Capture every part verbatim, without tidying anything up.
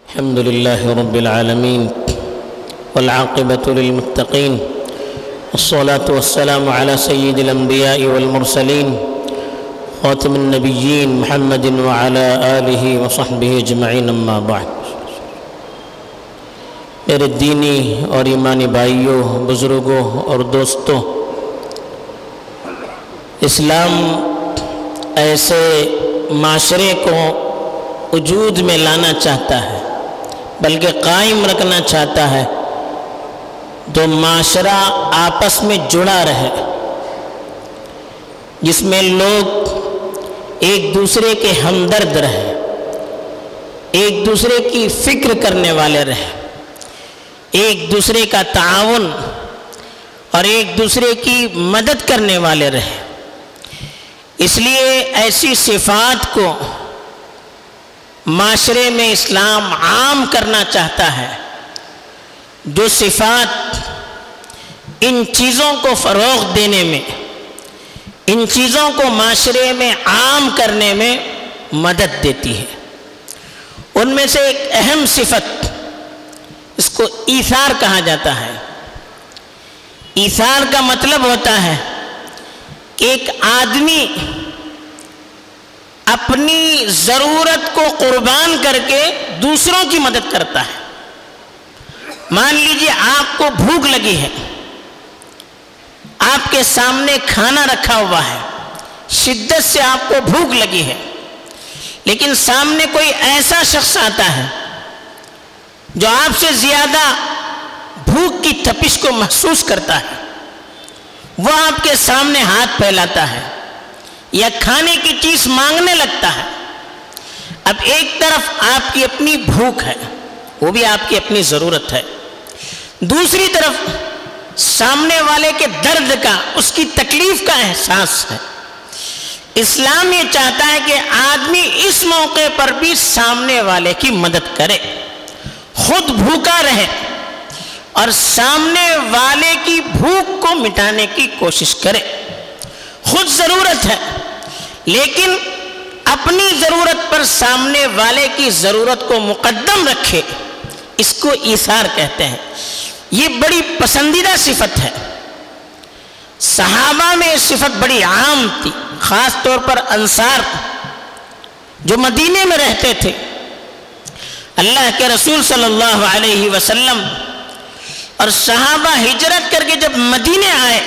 الحمد لله رب العالمين والعاقبة للمتقين والصلاة والسلام على سيد الأنبياء والمرسلين خاتم النبيين محمد وعلى آله وصحبه اجمعین اما بعد۔ میرے دینی اور ایمانی بھائیوں، بزرگوں اور دوستوں، اسلام ایسے معاشرے کو وجود میں لانا چاہتا ہے، بلکہ قائم رکھنا چاہتا ہے تو معاشرہ آپس میں جڑا رہے، جس میں لوگ ایک دوسرے کے ہمدرد رہے، ایک دوسرے کی فکر کرنے والے رہے، ایک دوسرے کا تعاون اور ایک دوسرے کی مدد کرنے والے رہے۔ اس لیے ایسی صفات کو معاشرے میں اسلام عام کرنا چاہتا ہے، جو صفات ان چیزوں کو فروغ دینے میں، ان چیزوں کو معاشرے میں عام کرنے میں مدد دیتی ہے۔ ان میں سے ایک اہم صفت، اس کو ایثار کہا جاتا ہے۔ ایثار کا مطلب ہوتا ہے کہ ایک آدمی اپنی ضرورت کو قربان کر کے دوسروں کی مدد کرتا ہے۔ مان لیجیے آپ کو بھوک لگی ہے، آپ کے سامنے کھانا رکھا ہوا ہے، شدت سے آپ کو بھوک لگی ہے، لیکن سامنے کوئی ایسا شخص آتا ہے جو آپ سے زیادہ بھوک کی تپش کو محسوس کرتا ہے، وہ آپ کے سامنے ہاتھ پھیلاتا ہے یا کھانے کی چیز مانگنے لگتا ہے۔ اب ایک طرف آپ کی اپنی بھوک ہے، وہ بھی آپ کی اپنی ضرورت ہے، دوسری طرف سامنے والے کے درد کا، اس کی تکلیف کا احساس ہے۔ اسلام یہ چاہتا ہے کہ آدمی اس موقع پر بھی سامنے والے کی مدد کرے، خود بھوکا رہے اور سامنے والے کی بھوک کو مٹانے کی کوشش کرے۔ خود ضرورت ہے، لیکن اپنی ضرورت پر سامنے والے کی ضرورت کو مقدم رکھے، اس کو ایثار کہتے ہیں۔ یہ بڑی پسندیدہ صفت ہے۔ صحابہ میں یہ صفت بڑی عام تھی، خاص طور پر انصار جو مدینے میں رہتے تھے۔ اللہ کے رسول صلی اللہ علیہ وسلم اور صحابہ ہجرت کر کے جب مدینے آئے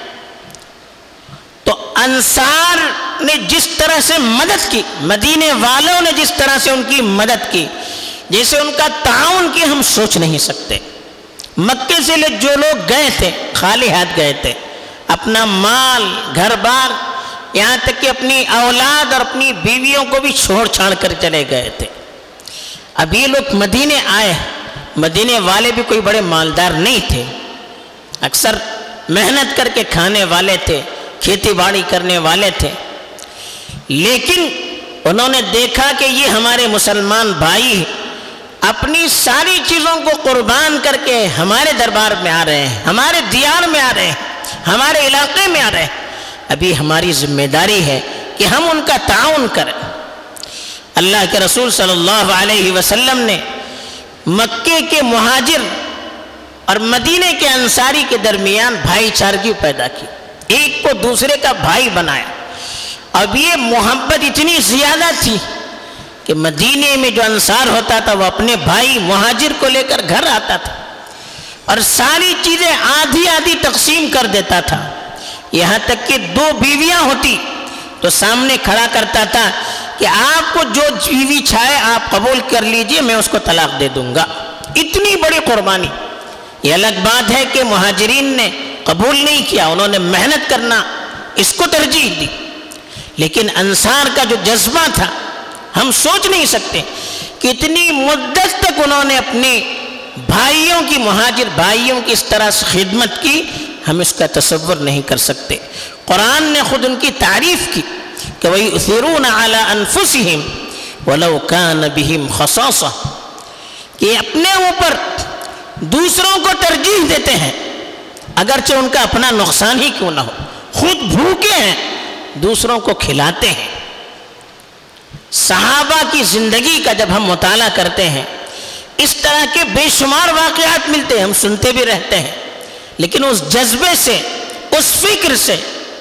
تو انصار نے جس طرح سے مدد کی، مدینے والوں نے جس طرح سے ان کی مدد کی، جیسے ان کا تعاون کی ہم سوچ نہیں سکتے۔ مکے سے جو لوگ گئے تھے خالی ہاتھ گئے تھے، اپنا مال، گھر بار، یہاں تک کہ اپنی اولاد اور اپنی بیویوں کو بھی چھوڑ چھاڑ کر چلے گئے تھے۔ اب یہ لوگ مدینے آئے، مدینے والے بھی کوئی بڑے مالدار نہیں تھے، اکثر محنت کر کے کھانے والے تھے، کھیتی باڑی کرنے والے تھے، لیکن انہوں نے دیکھا کہ یہ ہمارے مسلمان بھائی اپنی ساری چیزوں کو قربان کر کے ہمارے دربار میں آ رہے ہیں، ہمارے دیار میں آ رہے ہیں، ہمارے علاقے میں آ رہے ہیں، ابھی ہماری ذمہ داری ہے کہ ہم ان کا تعاون کریں۔ اللہ کے رسول صلی اللہ علیہ وسلم نے مکے کے مہاجر اور مدینے کے انصاری کے درمیان بھائی چارگی پیدا کی، ایک کو دوسرے کا بھائی بنایا۔ اب یہ محبت اتنی زیادہ تھی کہ مدینے میں جو انصار ہوتا تھا وہ اپنے بھائی مہاجر کو لے کر گھر آتا تھا اور ساری چیزیں آدھی آدھی تقسیم کر دیتا تھا، یہاں تک کہ دو بیویاں ہوتی تو سامنے کھڑا کرتا تھا کہ آپ کو جو بیوی چاہے آپ قبول کر لیجئے، میں اس کو طلاق دے دوں گا۔ اتنی بڑی قربانی۔ یہ الگ بات ہے کہ مہاجرین نے قبول نہیں کیا، انہوں نے محنت کرنا اس کو ترجیح دی، لیکن انصار کا جو جذبہ تھا ہم سوچ نہیں سکتے کہ اتنی مدت تک انہوں نے اپنے بھائیوں کی، مہاجر بھائیوں کی اس طرح سے خدمت کی، ہم اس کا تصور نہیں کر سکتے۔ قرآن نے خود ان کی تعریف کی کہ وَيُؤْثِرُونَ عَلَىٰ أَنفُسِهِمْ وَلَوْ كَانَ بِهِمْ خَصَاصَةٌ، کہ اپنے اوپر دوسروں کو ترجیح دیتے ہیں اگرچہ ان کا اپنا نقصان ہی کیوں نہ ہو، خود بھوکے ہیں دوسروں کو کھلاتے ہیں۔ صحابہ کی زندگی کا جب ہم مطالعہ کرتے ہیں اس طرح کے بے شمار واقعات ملتے ہیں، ہم سنتے بھی رہتے ہیں، لیکن اس جذبے سے، اس فکر سے،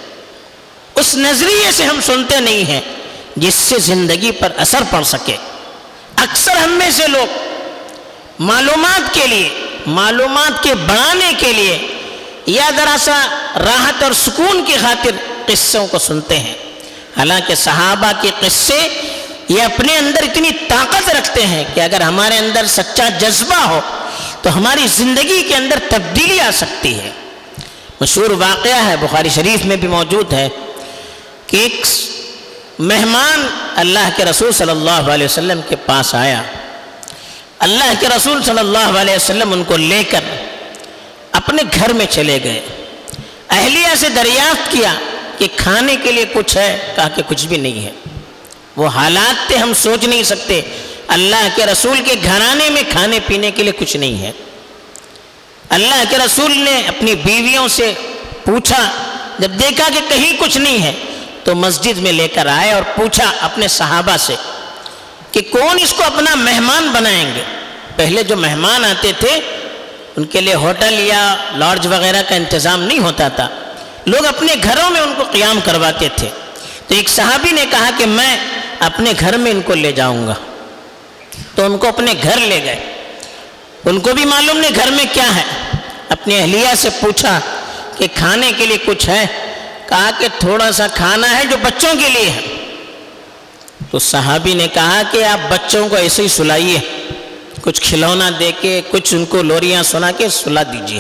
اس نظریے سے ہم سنتے نہیں ہیں جس سے زندگی پر اثر پڑ سکے۔ اکثر ہم میں سے لوگ معلومات کے لیے، معلومات کے بڑھانے کے لیے یا ذرا سا راحت اور سکون کی خاطر قصوں کو سنتے ہیں، حالانکہ صحابہ کے قصے یہ اپنے اندر اتنی طاقت رکھتے ہیں کہ اگر ہمارے اندر سچا جذبہ ہو تو ہماری زندگی کے اندر تبدیلی آ سکتی ہے۔ مشہور واقعہ ہے، بخاری شریف میں بھی موجود ہے، کہ ایک مہمان اللہ کے رسول صلی اللہ علیہ وسلم کے پاس آیا۔ اللہ کے رسول صلی اللہ علیہ وسلم ان کو لے کر اپنے گھر میں چلے گئے۔ اہلیہ سے دریافت کیا کہ کھانے کے لیے کچھ ہے؟ کہا کہ کچھ بھی نہیں ہے۔ وہ حالات تھے، ہم سوچ نہیں سکتے، اللہ کے رسول کے گھرانے میں کھانے پینے کے لیے کچھ نہیں ہے۔ اللہ کے رسول نے اپنی بیویوں سے پوچھا، جب دیکھا کہ کہیں کچھ نہیں ہے تو مسجد میں لے کر آئے اور پوچھا اپنے صحابہ سے کہ کون اس کو اپنا مہمان بنائیں گے۔ پہلے جو مہمان آتے تھے ان کے لیے ہوٹل یا لاڈج وغیرہ کا انتظام نہیں ہوتا تھا، لوگ اپنے گھروں میں ان کو قیام کرواتے تھے۔ تو ایک صحابی نے کہا کہ میں اپنے گھر میں ان کو لے جاؤں گا، تو ان کو اپنے گھر لے گئے۔ ان کو بھی معلوم نہیں گھر میں کیا ہے، اپنی اہلیہ سے پوچھا کہ کھانے کے لیے کچھ ہے؟ کہا کہ تھوڑا سا کھانا ہے جو بچوں کے لیے ہے۔ تو صحابی نے کہا کہ آپ بچوں کو ایسے ہی سلائیے، کچھ کھلونا دے کے، کچھ ان کو لوریاں سنا کے سلا دیجیے،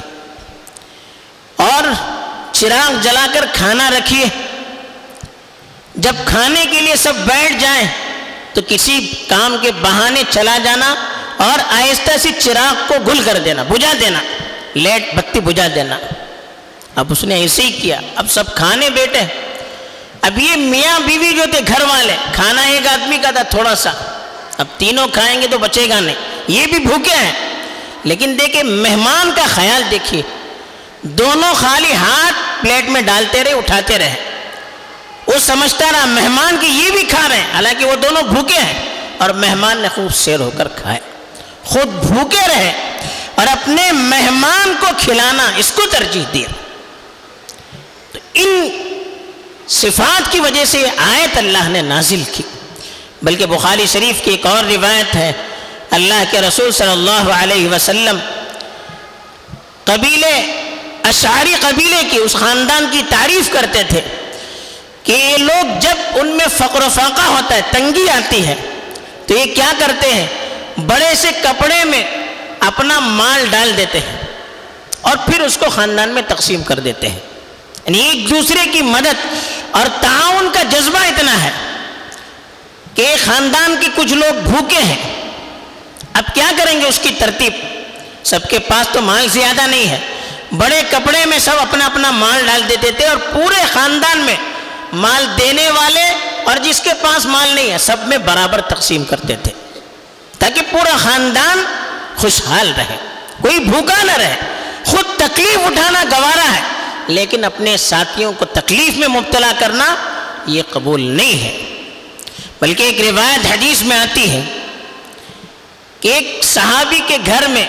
اور چراغ جلا کر کھانا رکھیے۔ جب کھانے کے لیے سب بیٹھ جائیں تو کسی کام کے بہانے چلا جانا اور آہستہ سے چراغ کو گل کر دینا، بجھا دینا، لیٹ بتی بجھا دینا۔ اب اس نے ایسے ہی کیا۔ اب سب کھانے بیٹھے، اب یہ میاں بیوی جو تھے گھر والے، کھانا ایک آدمی کا تھا تھوڑا سا، اب تینوں کھائیں گے تو بچے گا نہیں، یہ بھی بھوکے ہیں۔ لیکن دیکھیں مہمان کا خیال دیکھیے، دونوں خالی ہاتھ پلیٹ میں ڈالتے رہے، اٹھاتے رہے۔ وہ سمجھتا رہا مہمان کی یہ بھی کھا رہے ہیں، حالانکہ وہ دونوں بھوکے ہیں، اور مہمان نے خوب سیر ہو کر کھائے، خود بھوکے رہے اور اپنے مہمان کو کھلانا اس کو ترجیح دیا۔ تو ان صفات کی وجہ سے یہ آیت اللہ نے نازل کی۔ بلکہ بخاری شریف کی ایک اور روایت ہے، اللہ کے رسول صلی اللہ علیہ وسلم قبیلے اشعری قبیلے کی، اس خاندان کی تعریف کرتے تھے کہ یہ لوگ جب ان میں فقر و فاقہ ہوتا ہے، تنگی آتی ہے، تو یہ کیا کرتے ہیں، بڑے سے کپڑے میں اپنا مال ڈال دیتے ہیں اور پھر اس کو خاندان میں تقسیم کر دیتے ہیں۔ یعنی ایک دوسرے کی مدد اور تعاون کا جذبہ اتنا ہے کہ خاندان کے کچھ لوگ بھوکے ہیں، اب کیا کریں گے، اس کی ترتیب، سب کے پاس تو مال زیادہ نہیں ہے، بڑے کپڑے میں سب اپنا اپنا مال ڈال دیتے تھے اور پورے خاندان میں مال دینے والے اور جس کے پاس مال نہیں ہے سب میں برابر تقسیم کرتے تھے، تاکہ پورا خاندان خوشحال رہے، کوئی بھوکا نہ رہے۔ خود تکلیف اٹھانا گوارا ہے، لیکن اپنے ساتھیوں کو تکلیف میں مبتلا کرنا یہ قبول نہیں ہے۔ بلکہ ایک روایت حدیث میں آتی ہے کہ ایک صحابی کے گھر میں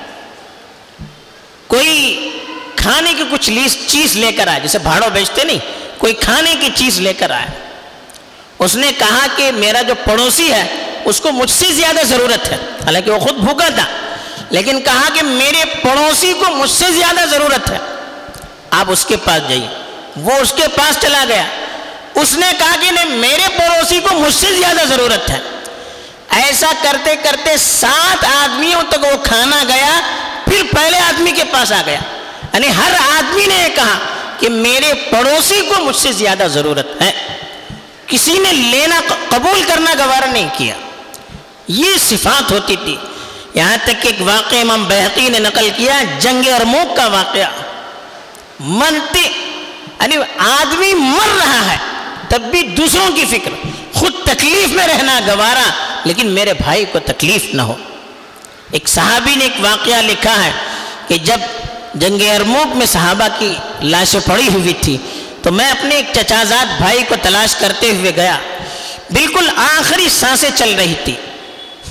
کوئی کھانے کی کچھ چیز لے کر آئے، جیسے بھاڑوں بیچتے نہیں، کوئی کھانے کی چیز لے کر آئے۔ اس نے کہا کہ میرا جو پڑوسی ہے اس کو مجھ سے زیادہ ضرورت ہے، حالانکہ وہ خود بھوکا تھا، لیکن کہا کہ میرے پڑوسی کو مجھ سے زیادہ ضرورت ہے، آپ اس کے پاس جائیے۔ وہ اس کے پاس چلا گیا، اس نے کہا کہ نہیں، میرے پڑوسی کو مجھ سے زیادہ ضرورت ہے۔ ایسا کرتے کرتے سات آدمیوں تک وہ کھانا گیا، پھر پہلے آدمی کے پاس آ گیا، یعنی ہر آدمی نے یہ کہا کہ میرے پڑوسی کو مجھ سے زیادہ ضرورت ہے، کسی نے لینا قبول کرنا گوارا نہیں کیا۔ یہ صفات ہوتی تھی، یہاں تک کہ ایک واقعہ امام بہقی نے نقل کیا، جنگ ارموک کا واقعہ، مرتے یعنی آدمی مر رہا ہے تب بھی دوسروں کی فکر، خود تکلیف میں رہنا گوارا لیکن میرے بھائی کو تکلیف نہ ہو۔ ایک صحابی نے ایک واقعہ لکھا ہے کہ جب جنگ ارموک میں صحابہ کی لاشیں پڑی ہوئی تھی تو میں اپنے ایک چچازاد بھائی کو تلاش کرتے ہوئے گیا، بالکل آخری سانسیں چل رہی تھی،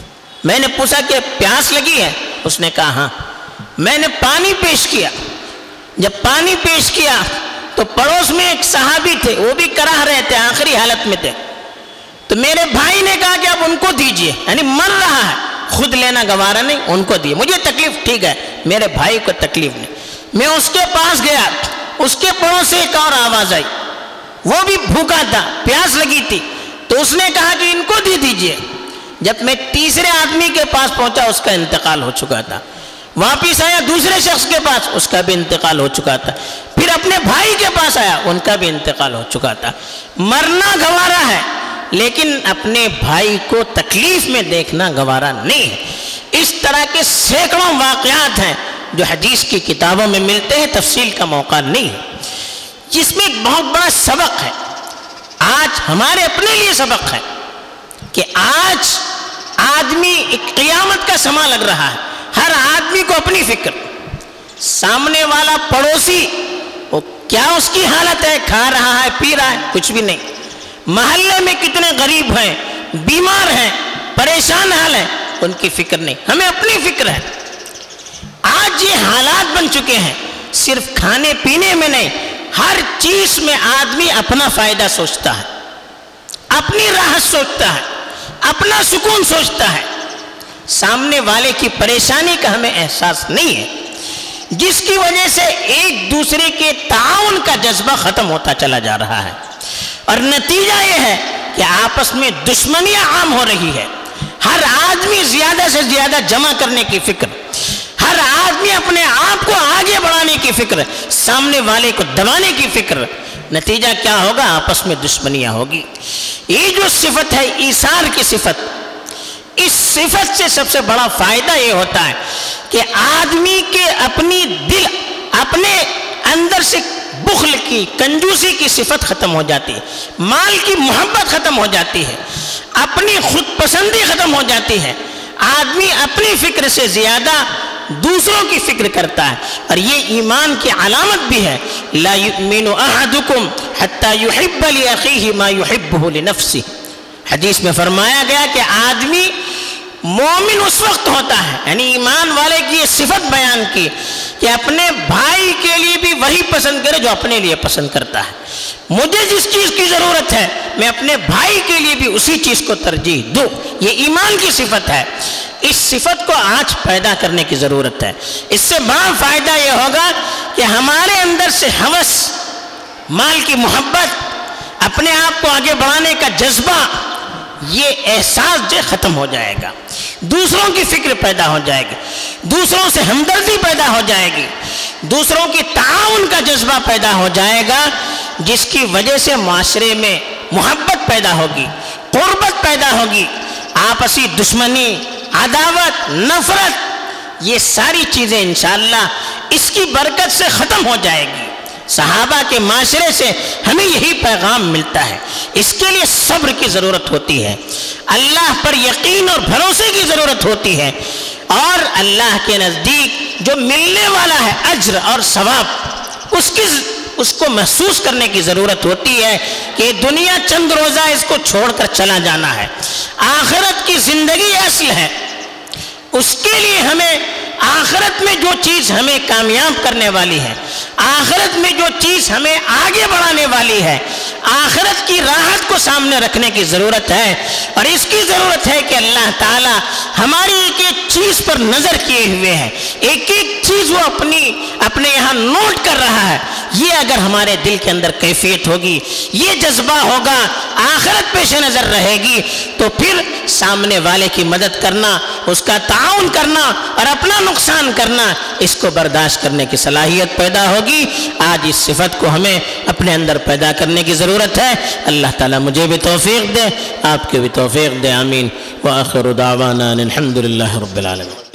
میں نے پوچھا کہ پیاس لگی ہے؟ اس نے کہا ہاں۔ میں نے پانی پیش کیا، جب پانی پیش کیا تو پڑوس میں ایک صحابی تھے، وہ بھی کراہ رہے تھے، آخری حالت میں تھے، تو میرے بھائی نے کہا کہ اب ان کو دیجئے، یعنی مر رہا ہے، خود لینا گوارا نہیں، ان کو دیے، مجھے تکلیف ٹھیک ہے، میرے بھائی کو تکلیف نہیں۔ میں اس کے پاس گیا، اس کے پڑوس سے ایک اور آواز آئی، وہ بھی بھوکا تھا، پیاس لگی تھی، تو اس نے کہا کہ ان کو دے دیجئے۔ جب میں تیسرے آدمی کے پاس پہنچا، اس کا انتقال ہو چکا تھا، واپس آیا دوسرے شخص کے پاس، اس کا بھی انتقال ہو چکا تھا، پھر اپنے بھائی کے پاس آیا، ان کا بھی انتقال ہو چکا تھا۔ مرنا گوارا ہے، لیکن اپنے بھائی کو تکلیف میں دیکھنا گوارا نہیں ہے۔ اس طرح کے سینکڑوں واقعات ہیں جو حدیث کی کتابوں میں ملتے ہیں، تفصیل کا موقع نہیں ہے۔ جس میں ایک بہت بڑا سبق ہے، آج ہمارے اپنے لیے سبق ہے کہ آج آدمی ایک قیامت کا سما لگ رہا ہے، ہر آدمی کو اپنی فکر، سامنے والا پڑوسی وہ کیا اس کی حالت ہے، کھا رہا ہے، پی رہا ہے، کچھ بھی نہیں، محلے میں کتنے غریب ہیں، بیمار ہیں، پریشان حال ہیں، ان کی فکر نہیں، ہمیں اپنی فکر ہے۔ آج یہ حالات بن چکے ہیں، صرف کھانے پینے میں نہیں، ہر چیز میں آدمی اپنا فائدہ سوچتا ہے، اپنی راحت سوچتا ہے، اپنا سکون سوچتا ہے، سامنے والے کی پریشانی کا ہمیں احساس نہیں ہے، جس کی وجہ سے ایک دوسرے کے تعاون کا جذبہ ختم ہوتا چلا جا رہا ہے، اور نتیجہ یہ ہے کہ آپس میں دشمنیاں عام ہو رہی ہے، ہر آدمی زیادہ سے زیادہ جمع کرنے کی فکر، ہر آدمی اپنے آپ کو آگے بڑھانے کی فکر، سامنے والے کو دبانے کی فکر، نتیجہ کیا ہوگا؟ آپس میں دشمنیاں ہوگی۔ یہ جو صفت ہے ایثار کی صفت، اس صفت سے سب سے بڑا فائدہ یہ ہوتا ہے کہ آدمی کے اپنی دل، اپنے اندر سے بخل کی، کنجوسی کی صفت ختم ہو جاتی ہے، مال کی محبت ختم ہو جاتی ہے، اپنی خود پسندی ختم ہو جاتی ہے، آدمی اپنی فکر سے زیادہ دوسروں کی فکر کرتا ہے، اور یہ ایمان کی علامت بھی ہے۔ لا یؤمن احدکم حتی یحب لاخیہ ما یحبہ لنفسہ، حدیث میں فرمایا گیا کہ آدمی مومن اس وقت ہوتا ہے، یعنی ایمان والے کی یہ صفت بیان کی کہ اپنے بھائی کے لیے بھی وہی پسند کرے جو اپنے لیے پسند کرتا ہے۔ مجھے جس چیز کی ضرورت ہے میں اپنے بھائی کے لیے بھی اسی چیز کو ترجیح دوں، یہ ایمان کی صفت ہے۔ اس صفت کو آج پیدا کرنے کی ضرورت ہے۔ اس سے بڑا فائدہ یہ ہوگا کہ ہمارے اندر سے ہوس، مال کی محبت، اپنے آپ کو آگے بڑھانے کا جذبہ، یہ احساس جو ختم ہو جائے گا، دوسروں کی فکر پیدا ہو جائے گی، دوسروں سے ہمدردی پیدا ہو جائے گی، دوسروں کی تعاون کا جذبہ پیدا ہو جائے گا، جس کی وجہ سے معاشرے میں محبت پیدا ہوگی، قربت پیدا ہوگی، آپسی دشمنی، عداوت، نفرت، یہ ساری چیزیں انشاءاللہ اس کی برکت سے ختم ہو جائے گی۔ صحابہ کے معاشرے سے ہمیں یہی پیغام ملتا ہے۔ اس کے لیے صبر کی ضرورت ہوتی ہے، اللہ پر یقین اور بھروسے کی ضرورت ہوتی ہے، اور اللہ کے نزدیک جو ملنے والا ہے اجر اور ثواب، اس کی اس کو محسوس کرنے کی ضرورت ہوتی ہے کہ دنیا چند روزہ اس کو چھوڑ کر چلا جانا ہے، آخرت کی زندگی اصل ہے، اس کے لیے ہمیں آخرت میں جو چیز ہمیں کامیاب کرنے والی ہے، آخرت میں جو چیز ہمیں آگے بڑھانے والی ہے، آخرت کی راحت کو سامنے رکھنے کی ضرورت ہے، اور اس کی ضرورت ہے کہ اللہ تعالی ہماری ایک ایک چیز پر نظر کیے ہوئے ہیں، ایک ایک چیز وہ اپنی اپنے یہاں نوٹ کر رہا ہے۔ یہ اگر ہمارے دل کے اندر کیفیت ہوگی، یہ جذبہ ہوگا، آخرت پیش نظر رہے گی، تو پھر سامنے والے کی مدد کرنا، اس کا تعاون کرنا اور اپنا نقصان کرنا، اس کو برداشت کرنے کی صلاحیت پیدا ہوگی۔ آج اس صفت کو ہمیں اپنے اندر پیدا کرنے کی ضرورت ہے۔ اللہ تعالیٰ مجھے بھی توفیق دے، آپ کے بھی توفیق دے، آمین۔ وآخر دعوانا الحمد للہ رب العالمین۔